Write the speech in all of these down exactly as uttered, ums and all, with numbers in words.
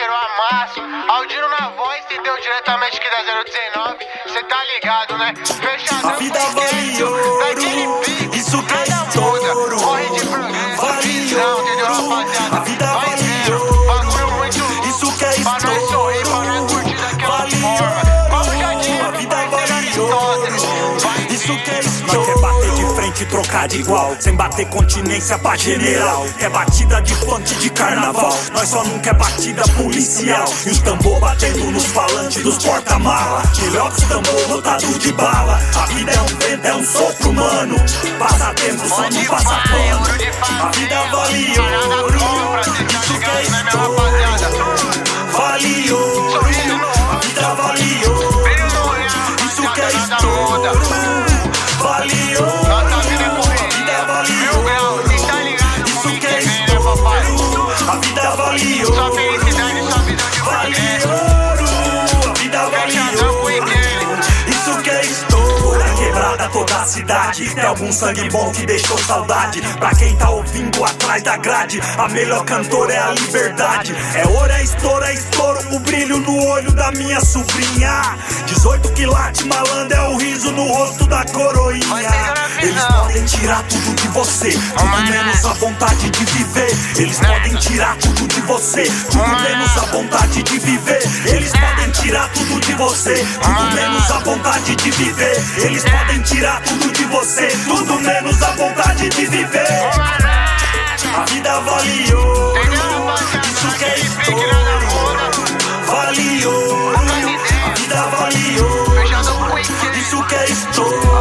parceiro Amasso, Aldino na voz, entendeu? Diretamente aqui da zero dezenove, cê tá ligado, né? Fechadão. A vida vale ouro, isso que é estouro. Corre de progresso, vale visão, entendeu, rapaziada? A vida vai vale vendo, ouro, bagulho muito louco. isso que é Pra nós estouro. sorrir, pra nós curtir daquela Vale forma. Como já ouro, tinha a no vida parceiro vale ouro, Aristóteles. isso que é estouro. Nós quer bater de frente e trocar de igual, sem bater continência pra general. Quer batida de funk de carnaval, nós só não quer batida policial. E os tambor batendo nos falantes dos porta-mala, melhor que os tambor lotado de bala. A vida é um vento, é um sopro, mano. Passa tempo, só não passa pano. A vida vale ouro, isso que é estouro. Vale ouro, a vida vale ouro, isso que é estouro. Vale ouro, a vida vale ouro, isso que é estouro. A vida vale ouro, Sua felicidade, sua vida de vale progresso. ouro, a vida vale ouro, isso que é estouro. Na quebrada toda a cidade tem algum sangue bom que deixou saudade. Pra quem tá ouvindo atrás da grade, a melhor cantora é a liberdade. É ouro, é estouro, é estouro, o brilho no olho da minha sobrinha. dezoito quilates, malandro, é o riso no rosto da coroinha. Eles podem tirar tudo de você, tudo menos a vontade de viver. Eles podem tirar tudo de você, tudo menos a vontade de viver. Eles podem tirar tudo de você, tudo menos a vontade de viver. Eles podem tirar tudo de você, tudo menos a vontade de viver. A vida vale ouro, isso que é estouro. Vale ouro, a vida vale ouro, isso que é estouro.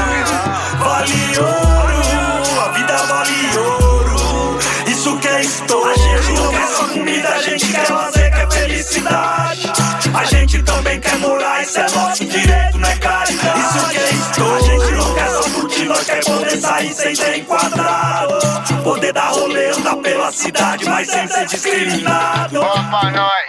Vale ouro, a vida vale ouro, isso que é estouro. A gente não quer só comida, a gente quer lazer, quer felicidade. A gente também quer morar, isso é nosso direito, não é caridade. Isso que é estouro. A gente não quer só curtir, nós quer poder sair sem ser enquadrado. Poder dar rolê, andar pela cidade, mas sem ser discriminado. Boa pra nós.